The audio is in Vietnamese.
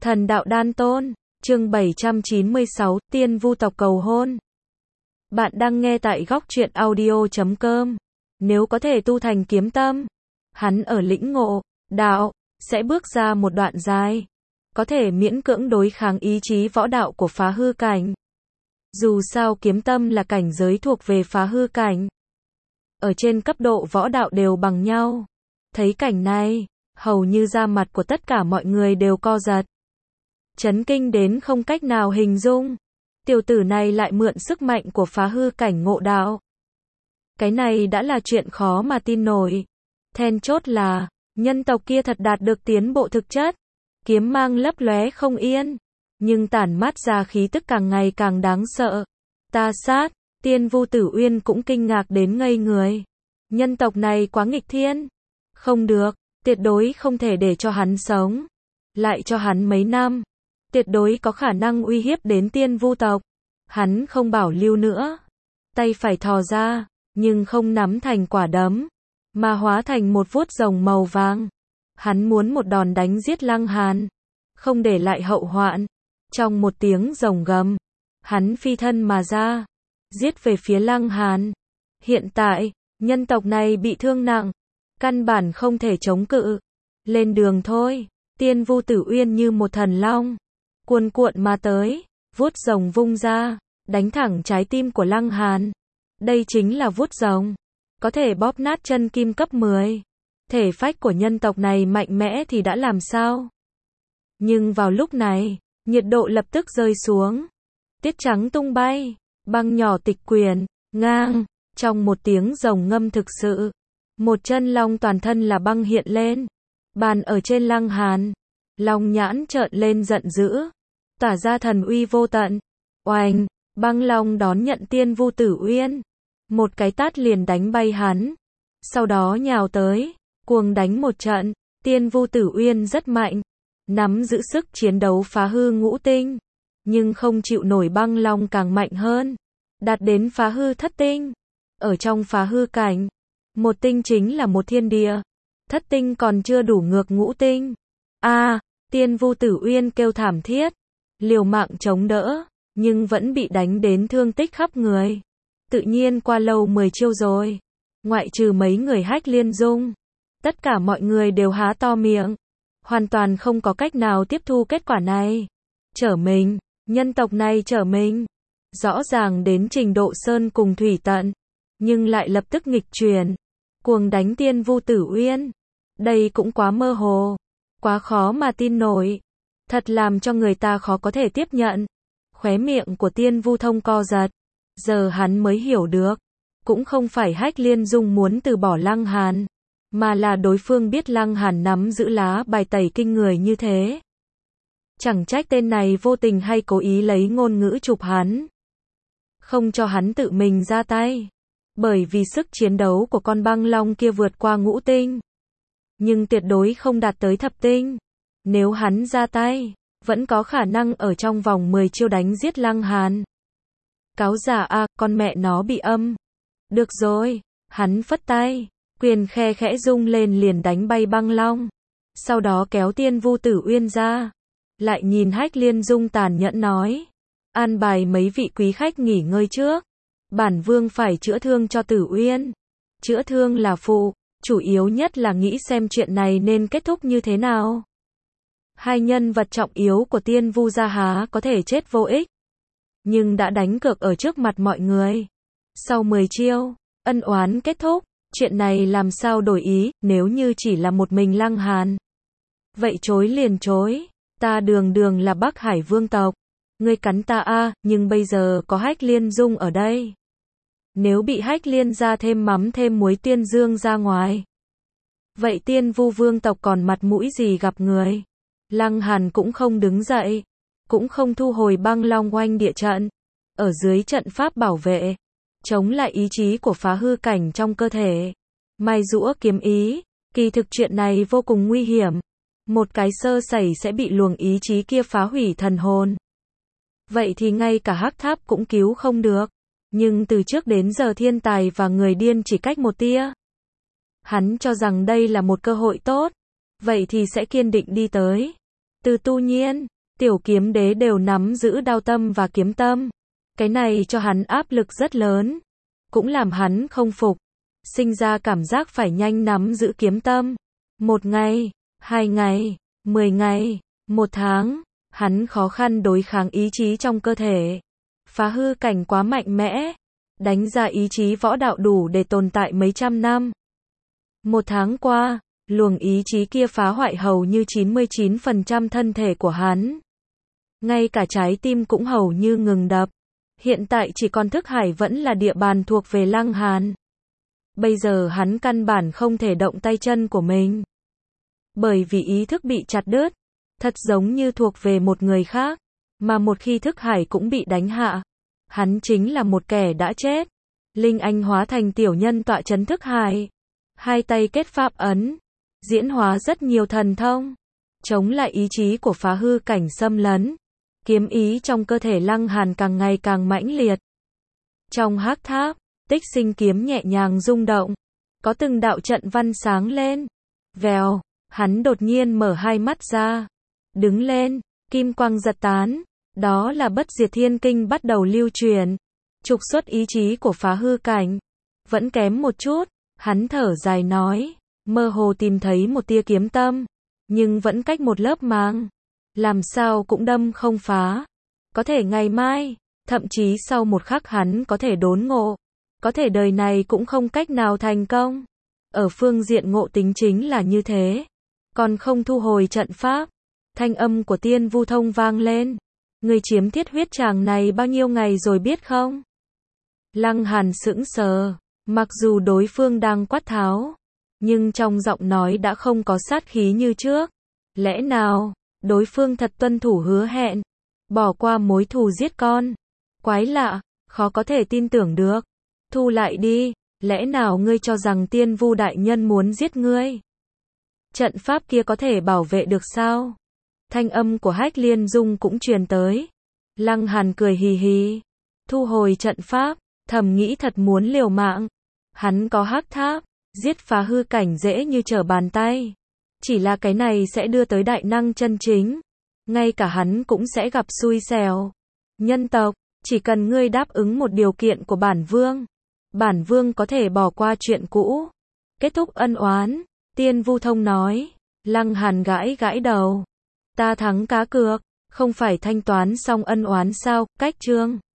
Thần đạo đan tôn, chương 796, tiên vu tộc cầu hôn. Bạn đang nghe tại góc truyện audio.com. Nếu có thể tu thành kiếm tâm, hắn ở lĩnh ngộ, đạo, sẽ bước ra một đoạn dài. Có thể miễn cưỡng đối kháng ý chí võ đạo của phá hư cảnh. Dù sao kiếm tâm là cảnh giới thuộc về phá hư cảnh. Ở trên cấp độ võ đạo đều bằng nhau. Thấy cảnh này, hầu như da mặt của tất cả mọi người đều co giật. Chấn kinh đến không cách nào hình dung. Tiểu tử này lại mượn sức mạnh của phá hư cảnh ngộ đạo. Cái này đã là chuyện khó mà tin nổi. Then chốt là, nhân tộc kia thật đạt được tiến bộ thực chất. Kiếm mang lấp lóe không yên. Nhưng tản mát ra khí tức càng ngày càng đáng sợ. Ta sát, tiên vu tử uyên cũng kinh ngạc đến ngây người. Nhân tộc này quá nghịch thiên. Không được, tuyệt đối không thể để cho hắn sống. Lại cho hắn mấy năm. Tuyệt đối có khả năng uy hiếp đến tiên vu tộc. Hắn không bảo lưu nữa. Tay phải thò ra, nhưng không nắm thành quả đấm, mà hóa thành một vuốt rồng màu vàng. Hắn muốn một đòn đánh giết Lăng Hàn, không để lại hậu hoạn. Trong một tiếng rồng gầm, hắn phi thân mà ra, giết về phía Lăng Hàn. Hiện tại, nhân tộc này bị thương nặng, căn bản không thể chống cự. Lên đường thôi. Tiên vu tử uyên như một thần long, cuồn cuộn mà tới, vuốt rồng vung ra, đánh thẳng trái tim của Lăng Hàn. Đây chính là vuốt rồng, có thể bóp nát chân kim cấp 10. Thể phách của nhân tộc này mạnh mẽ thì đã làm sao? Nhưng vào lúc này, nhiệt độ lập tức rơi xuống. Tiết trắng tung bay, băng nhỏ tịch quyển, ngang, trong một tiếng rồng ngâm thực sự. Một chân long toàn thân là băng hiện lên, bàn ở trên Lăng Hàn. Long nhãn trợn lên giận dữ, tỏa ra thần uy vô tận. Oanh, băng long đón nhận tiên vu tử uyên. Một cái tát liền đánh bay hắn. Sau đó nhào tới, cuồng đánh một trận. Tiên vu tử uyên rất mạnh, nắm giữ sức chiến đấu phá hư ngũ tinh. Nhưng không chịu nổi băng long càng mạnh hơn. Đạt đến phá hư thất tinh. Ở trong phá hư cảnh, một tinh chính là một thiên địa. Thất tinh còn chưa đủ ngược ngũ tinh. Tiên vu tử uyên kêu thảm thiết, liều mạng chống đỡ, nhưng vẫn bị đánh đến thương tích khắp người. Tự nhiên qua lâu 10 chiêu rồi, ngoại trừ mấy người Hách Liên Dung, tất cả mọi người đều há to miệng, hoàn toàn không có cách nào tiếp thu kết quả này. Trở mình, nhân tộc này trở mình, rõ ràng đến trình độ sơn cùng thủy tận, nhưng lại lập tức nghịch chuyển, cuồng đánh tiên vu tử uyên. Đây cũng quá mơ hồ. Quá khó mà tin nổi. Thật làm cho người ta khó có thể tiếp nhận. Khóe miệng của tiên vu thông co giật. Giờ hắn mới hiểu được. Cũng không phải Hách Liên Dung muốn từ bỏ Lăng Hàn, mà là đối phương biết Lăng Hàn nắm giữ lá bài tẩy kinh người như thế. Chẳng trách tên này vô tình hay cố ý lấy ngôn ngữ chụp hắn. Không cho hắn tự mình ra tay. Bởi vì sức chiến đấu của con băng long kia vượt qua ngũ tinh. Nhưng tuyệt đối không đạt tới thập tinh. Nếu hắn ra tay, vẫn có khả năng ở trong vòng 10 chiêu đánh giết Lăng Hàn. Cáo giả con mẹ nó bị âm. Được rồi, hắn phất tay, quyền khe khẽ rung lên liền đánh bay băng long. Sau đó kéo tiên vu tử uyên ra. Lại nhìn Hách Liên Dung tàn nhẫn nói. An bài mấy vị quý khách nghỉ ngơi trước. Bản vương phải chữa thương cho tử uyên. Chữa thương là phụ. Chủ yếu nhất là nghĩ xem chuyện này nên kết thúc như thế nào. Hai nhân vật trọng yếu của tiên vu gia há có thể chết vô ích. Nhưng đã đánh cược ở trước mặt mọi người. Sau 10 chiêu, ân oán kết thúc. Chuyện này làm sao đổi ý, nếu như chỉ là một mình Lăng Hàn. Vậy chối liền chối. Ta đường là Bắc Hải vương tộc. Ngươi cắn ta nhưng bây giờ có Hách Liên Dung ở đây. Nếu bị Hách Liên ra thêm mắm thêm muối tiên dương ra ngoài, vậy tiên vu vương tộc còn mặt mũi gì gặp người. Lăng Hàn cũng không đứng dậy, cũng không thu hồi băng long oanh địa trận. Ở dưới trận pháp bảo vệ, chống lại ý chí của phá hư cảnh trong cơ thể. Mai rũa kiếm ý, kỳ thực chuyện này vô cùng nguy hiểm. Một cái sơ sẩy sẽ bị luồng ý chí kia phá hủy thần hồn. Vậy thì ngay cả hắc tháp cũng cứu không được. Nhưng từ trước đến giờ thiên tài và người điên chỉ cách một tia. Hắn cho rằng đây là một cơ hội tốt. Vậy thì sẽ kiên định đi tới. Từ tu nhiên, Tiểu kiếm đế đều nắm giữ đao tâm và kiếm tâm. Cái này cho hắn áp lực rất lớn, cũng làm hắn không phục, sinh ra cảm giác phải nhanh nắm giữ kiếm tâm. 1 ngày, 2 ngày, 10 ngày, 1 tháng, hắn khó khăn đối kháng ý chí trong cơ thể. Phá hư cảnh quá mạnh mẽ, đánh ra ý chí võ đạo đủ để tồn tại mấy trăm năm. 1 tháng qua, luồng ý chí kia phá hoại hầu như 99% thân thể của hắn. Ngay cả trái tim cũng hầu như ngừng đập. Hiện tại chỉ còn thức hải vẫn là địa bàn thuộc về Lăng Hàn. Bây giờ hắn căn bản không thể động tay chân của mình. Bởi vì ý thức bị chặt đứt, thật giống như thuộc về một người khác, mà một khi thức hải cũng bị đánh hạ, hắn chính là một kẻ đã chết. Linh Anh hóa thành tiểu nhân tọa trấn thức hải, hai tay kết pháp ấn, diễn hóa rất nhiều thần thông, chống lại ý chí của phá hư cảnh xâm lấn. Kiếm ý trong cơ thể Lăng Hàn càng ngày càng mãnh liệt. Trong hắc tháp, Tích Sinh kiếm nhẹ nhàng rung động, có từng đạo trận văn sáng lên. Vèo, hắn đột nhiên mở hai mắt ra, đứng lên, kim quang giật tán, đó là Bất Diệt Thiên Kinh bắt đầu lưu truyền, trục xuất ý chí của phá hư cảnh. Vẫn kém một chút, hắn thở dài nói, mơ hồ tìm thấy một tia kiếm tâm, nhưng vẫn cách một lớp màng. Làm sao cũng đâm không phá. Có thể ngày mai, thậm chí sau một khắc hắn có thể đốn ngộ. Có thể đời này cũng không cách nào thành công. Ở phương diện ngộ tính chính là như thế. Còn không thu hồi trận pháp. Thanh âm của Tiên Vu Thông vang lên. Người chiếm thiết huyết tràng này bao nhiêu ngày rồi biết không? Lăng Hàn sững sờ. Mặc dù đối phương đang quát tháo, nhưng trong giọng nói đã không có sát khí như trước. Lẽ nào đối phương thật tuân thủ hứa hẹn, bỏ qua mối thù giết con? Quái lạ, khó có thể tin tưởng được. Thu lại đi, lẽ nào ngươi cho rằng Tiên Vu đại nhân muốn giết ngươi? Trận pháp kia có thể bảo vệ được sao? Thanh âm của Hách Liên Dung cũng truyền tới. Lăng Hàn cười hì hì, thu hồi trận pháp, thầm nghĩ thật muốn liều mạng. Hắn có hắc tháp, giết phá hư cảnh dễ như trở bàn tay. Chỉ là cái này sẽ đưa tới đại năng chân chính. Ngay cả hắn cũng sẽ gặp xui xẻo. Nhân tộc, chỉ cần ngươi đáp ứng một điều kiện của bản vương có thể bỏ qua chuyện cũ, kết thúc ân oán. Tiên Vu Thông nói. Lăng Hàn gãi gãi đầu. Ta thắng cá cược, không phải thanh toán xong ân oán sao? Cách chương